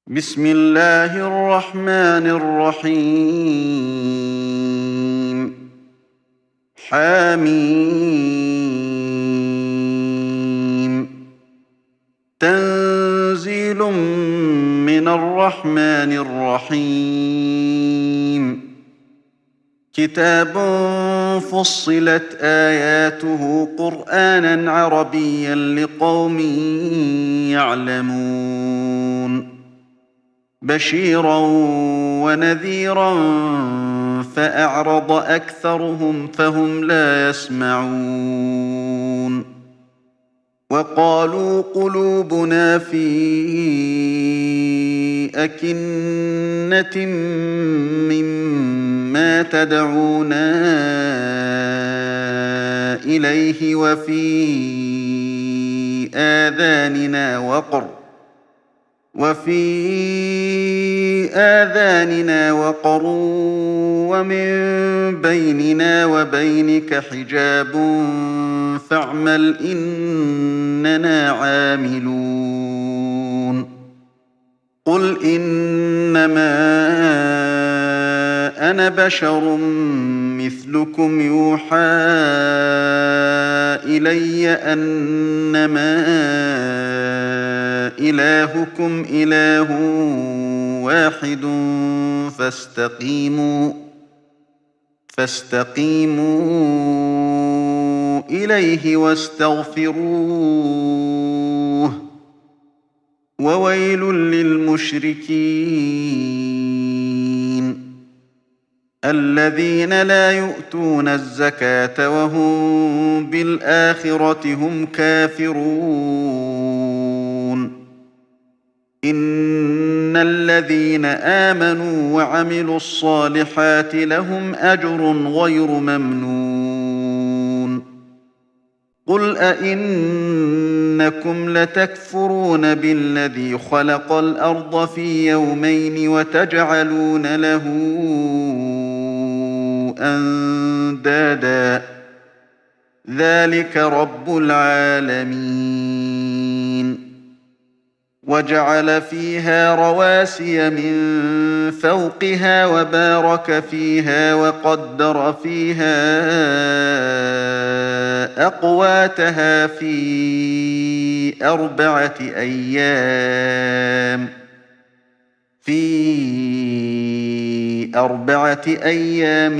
بسم الله الرحمن الرحيم. حميم. تنزيل من الرحمن الرحيم. كتاب فصلت آياته قرآنا عربيا لقوم يعلمون. بشيرا ونذيرا فأعرض أكثرهم فهم لا يسمعون. وقالوا قلوبنا في أكنة مما تدعونا إليه وفي آذاننا وقر ومن بيننا وبينك حجاب فاعمل إننا عاملون. قل إنما أنا بشر مثلكم يوحى إلي أنما إلهكم إله واحد فاستقيموا إليه واستغفروه. وويل للمشركين الذين لا يؤتون الزكاة وهم بالآخرة هم كافرون. إن الذين آمنوا وعملوا الصالحات لهم أجر غير ممنون. قل أئنكم لتكفرون بالذي خلق الأرض في يومين وتجعلون له أندادا ذلك رب العالمين. وجعل فيها رواسي من فوقها وبارك فيها وقدر فيها أقواتها في أربعة أيام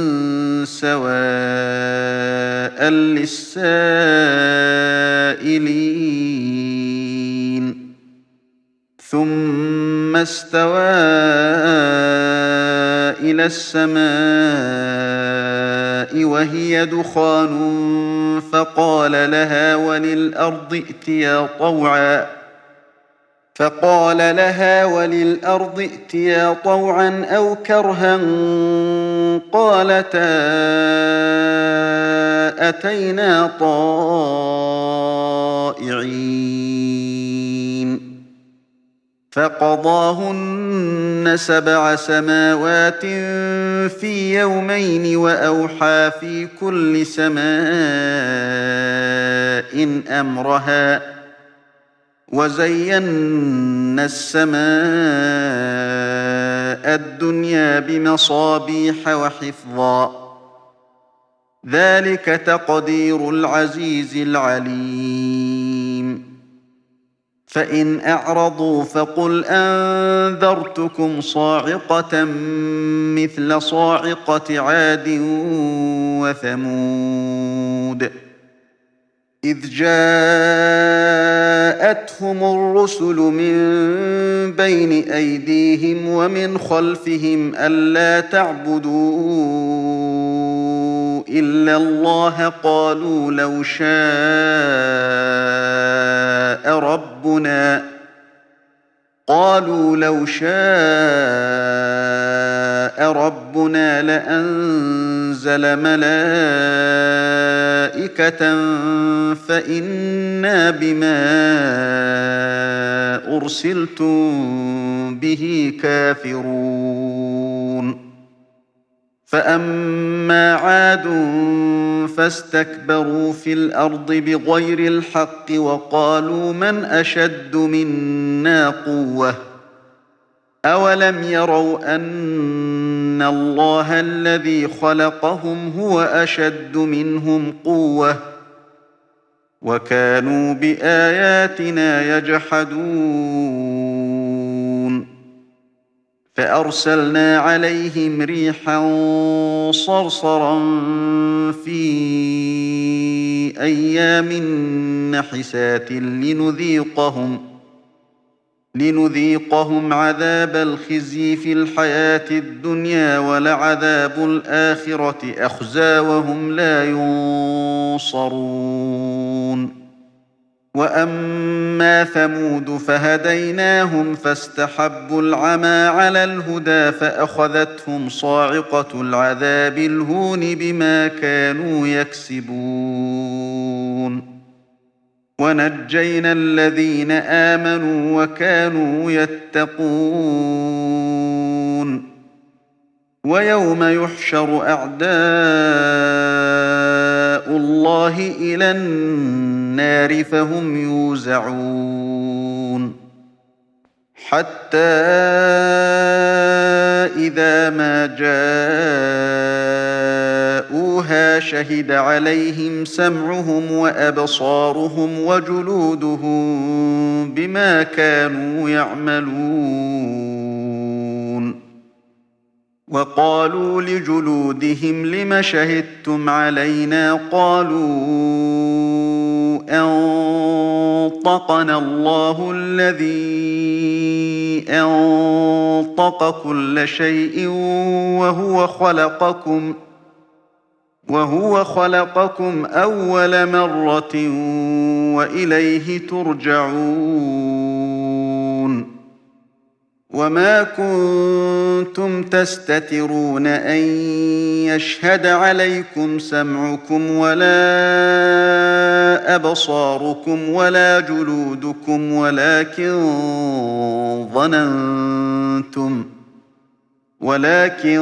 سواء للسائلين. ثم استوى إلى السماء وهي دخان فقال لها وللأرض ائتيا طوعا أو كرها قالتا أتينا طائعين. فقضاهن 7 سماوات في يومين وأوحى في كل سماء أمرها وزينا السماء الدنيا بمصابيح وحفظا. ذلك تقدير العزيز العليم. فإن أعرضوا فقل أنذرتكم صاعقة مثل صاعقة عاد وثمود إذ جاءتهم الرسل من بين أيديهم ومن خلفهم ألا تعبدوا إلا الله قالوا لو شاء ربنا لأنزل ملائكة فإنا بما أرسلتم به كافرون. فأما عاد فاستكبروا في الأرض بغير الحق وقالوا من أشد منا قوة أولم يروا أن الله الذي خلقهم هو أشد منهم قوة وكانوا بآياتنا يجحدون فأرسلنا عليهم ريحا صرصرا في أيام نحسات لنذيقهم عذاب الخزي في الحياة الدنيا ولعذاب الآخرة أخزى وهم لا ينصرون وأما ثمود فهديناهم فاستحبوا العمى على الهدى فأخذتهم صاعقة العذاب الهون بما كانوا يكسبون ونجينا الذين آمنوا وكانوا يتقون ويوم يحشر أعداء الله إلى النار فهم يوزعون حتى إذا ما جاءوها شهد عليهم سمعهم وأبصارهم وجلودهم بما كانوا يعملون وقالوا لجلودهم لم شهدتم علينا قالوا أنطقنا الله الذي أنطق كل شيء وهو خلقكم أول مرة وإليه ترجعون وما كنتم تستترون أن يشهد عليكم سمعكم ولا أبصاركم ولا جلودكم ولكن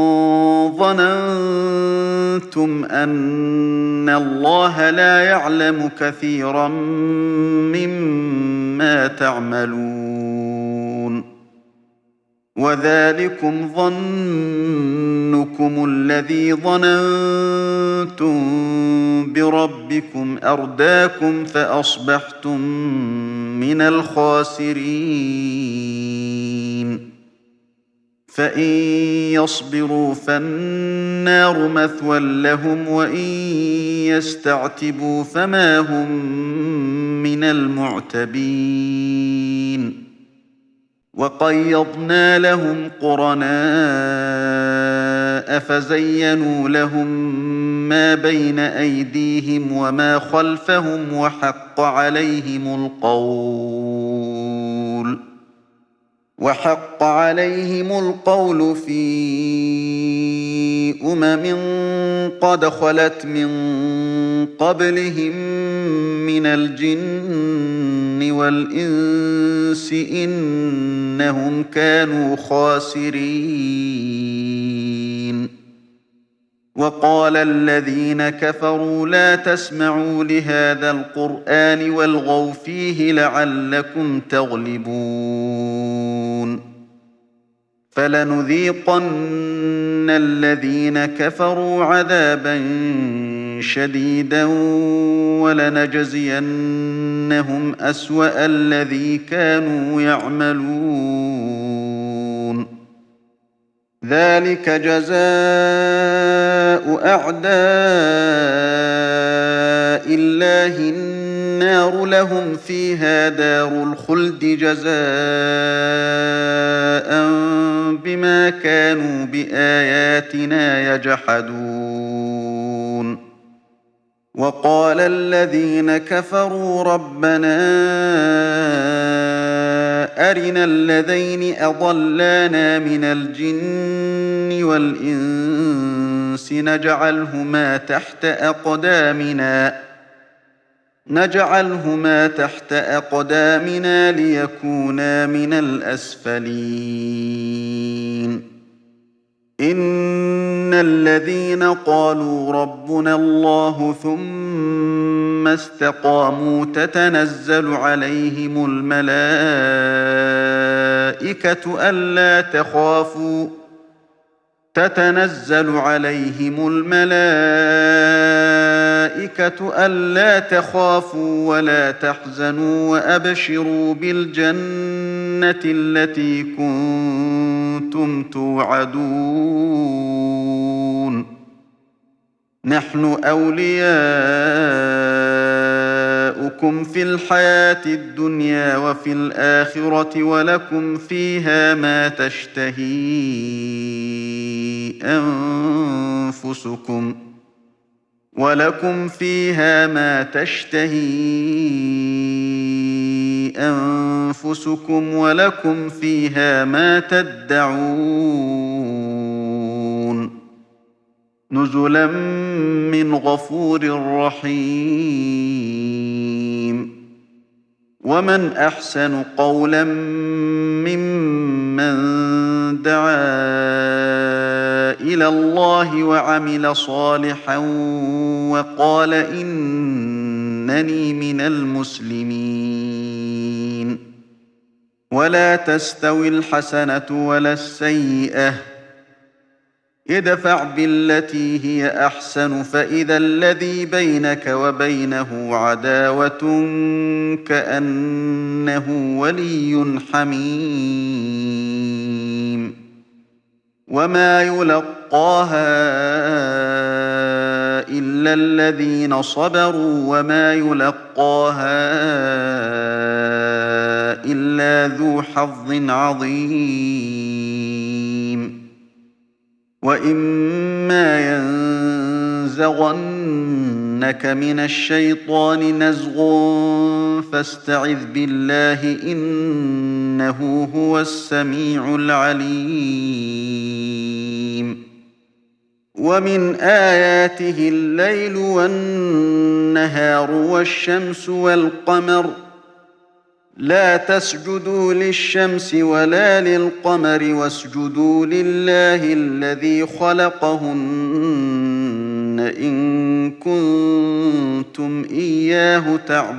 ظننتم أن الله لا يعلم كثيرا مما تعملون وذلكم ظنكم الذي ظننتم بربكم أرداكم فأصبحتم من الخاسرين فإن يصبروا فالنار مثوى لهم وإن يستعتبوا فما هم من المعتبين وقيضنا لهم قرناء فزينوا لهم ما بين أيديهم وما خلفهم وحق عليهم القول في قد خلت من قبلهم من الجن والإنس إنهم كانوا خاسرين وقال الذين كفروا لا تسمعوا لهذا القرآن والغوا فيه لعلكم تغلبون فلنذيقن الذين كفروا عذابا شديدا ولنجزينهم أسوأ الذي كانوا يعملون ذلك جزاء أعداء الله النار لهم فيها دار الخلد جزاء بما كانوا بآياتنا يجحدون وقال الذين كفروا ربنا أرنا الذين أضلانا من الجن والإنس نجعلهما تحت أقدامنا ليكونا من الأسفلين إن الذين قالوا ربنا الله ثم استقاموا تتنزل عليهم الملائكة ألا تخافوا تتنزل عليهم الملائكة ألا تخافوا ولا تحزنوا وأبشروا بالجنة التي كنتم توعدون نحن أولياؤكم في الحياة الدنيا وفي الآخرة ولكم فيها ما تشتهي أنفسكم ولكم فيها ما تدعون نزلا من غفور رحيم ومن أحسن قولا ممن دعا إلى الله وعمل صالحا وقال إنني من المسلمين ولا تستوي الحسنة ولا السيئة ادفع بالتي هي أحسن فإذا الذي بينك وبينه عداوة كأنه ولي حميم وما يلقاها إلا الذين صبروا وما يلقاها إلا ذو حظ عظيم وإما ينزغنك من الشيطان نزغ فاستعذ بالله إنه هو السميع العليم ومن آياته الليل والنهار والشمس والقمر لا تسجدوا للشمس ولا للقمر واسجدوا لله الذي خلقهن إن كنتم إياه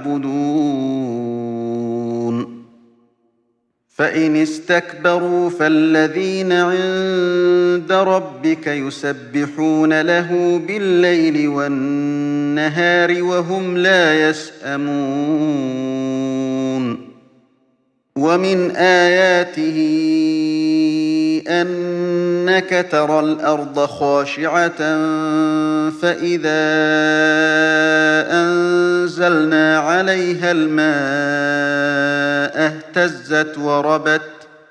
تعبدون فإن استكبروا فالذين عند ربك يسبحون له بالليل والنهار وهم لا يسأمون ومن آياته أنك ترى الأرض خاشعة فإذا أنزلنا عليها الماء اهتزت وربت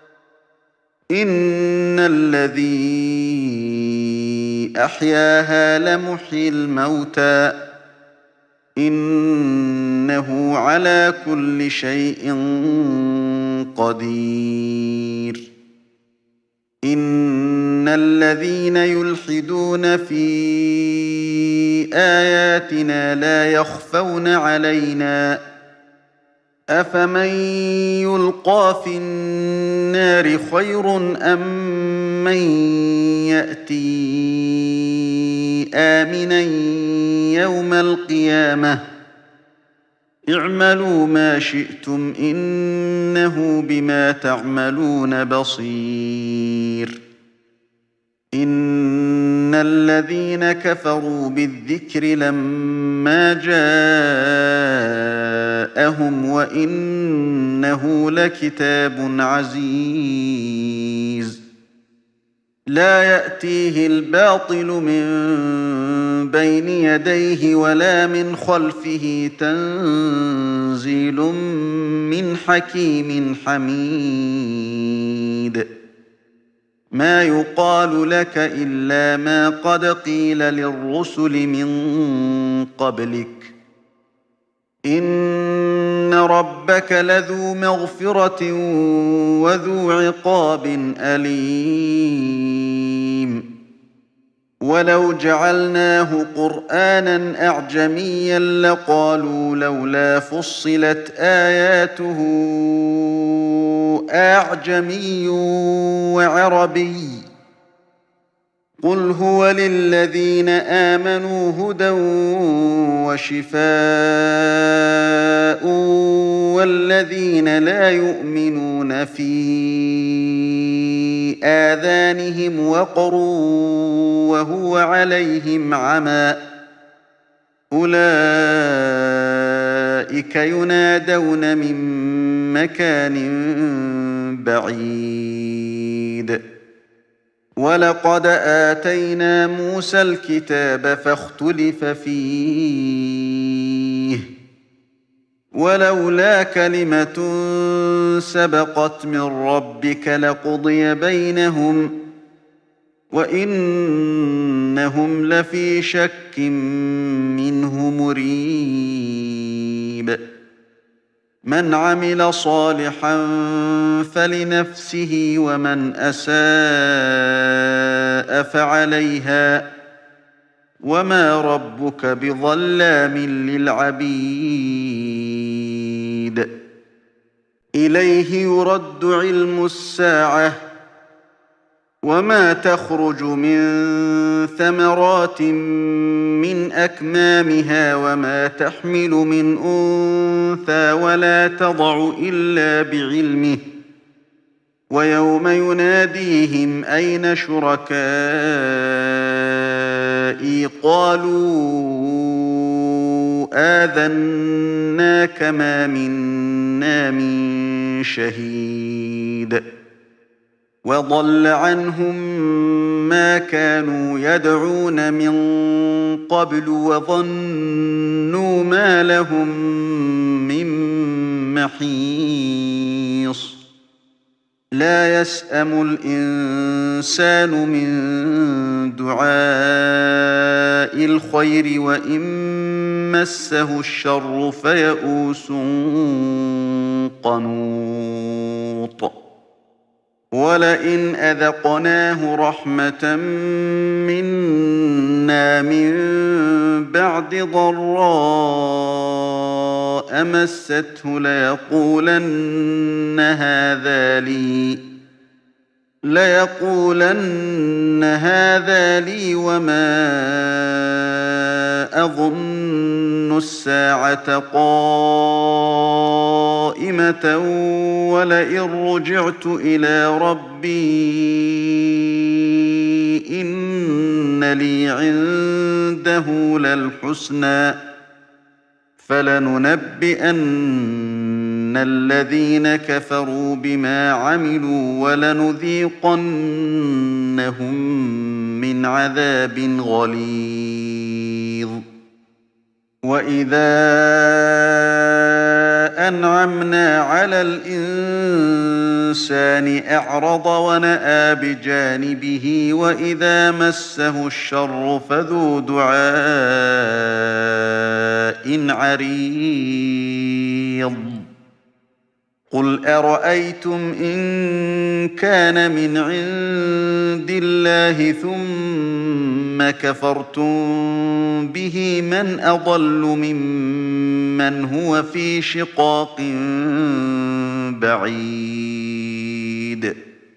إن الذي أحياها لمحيي الموتى إنه على كل شيء قدير إن الذين يلحدون في آياتنا لا يخفون علينا أفمن يلقى في النار خير أم من يأتي آمنا يوم القيامة اعملوا ما شئتم إنه بما تعملون بصير إن الذين كفروا بالذكر لما جاءهم وإنه لكتاب عزيز لا يأتيه الباطل من بين يديه ولا من خلفه تنزيل من حكيم حميد ما يقال لك إلا ما قد قيل للرسل من قبلك إن ربك لذو مغفرة وذو عقاب أليم ولو جعلناه قرآنا أعجميا لقالوا لولا فصلت آياته أعجمي وعربي قل هو للذين آمنوا هدى وشفاء والذين لا يؤمنون في آذانهم وقر وهو عليهم عمى أولئك ينادون من مكان بعيد ولقد آتينا موسى الكتاب فاختلف فيه ولولا كلمة سبقت من ربك لقضي بينهم وإنهم لفي شك منه مريب من عمل صالحا فلنفسه ومن أساء فعليها وما ربك بظلام للعبيد إليه يرد علم الساعة وما تخرج من ثمرات من أكمامها وما تحمل من أنثى ولا تضع إلا بعلمه ويوم يناديهم أين شركائي قالوا آذناك ما منا من شهيد وضل عنهم ما كانوا يدعون من قبل وظنوا ما لهم من محيص لا يسأم الإنسان من دعاء الخير وإن مسه الشر فيئوس قنوط ولئن أذقناه رحمة منا من بعد ضراء مسته ليقولن هذا لي وما أظن الساعة قائمة ولئن رجعت إلى ربي إن لي عنده للحسنى فلننبئن الذين كفروا بما عملوا ولنذيقنهم من عذاب غليظ وإذا أنعمنا على الإنسان أعرض ونأى بجانبه وإذا مسه الشر فذو دعاء عريض قل أرأيتم إن كان من عند الله ثم كفرتم به من أضل ممن هو في شقاق بعيد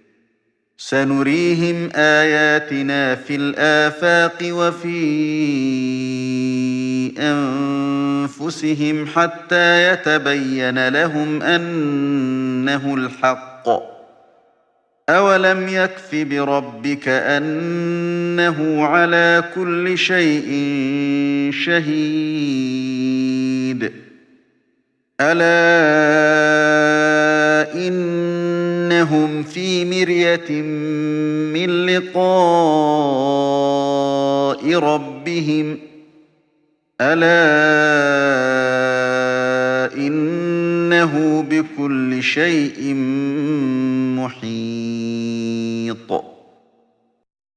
سنريهم آياتنا في الآفاق وفي أنفسهم حتى يتبين لهم أنه الحق أولم يكف بربك أنه على كل شيء شهيد ألا إنهم في مرية من لقاء ربهم ألا إنه بكل شيء محيط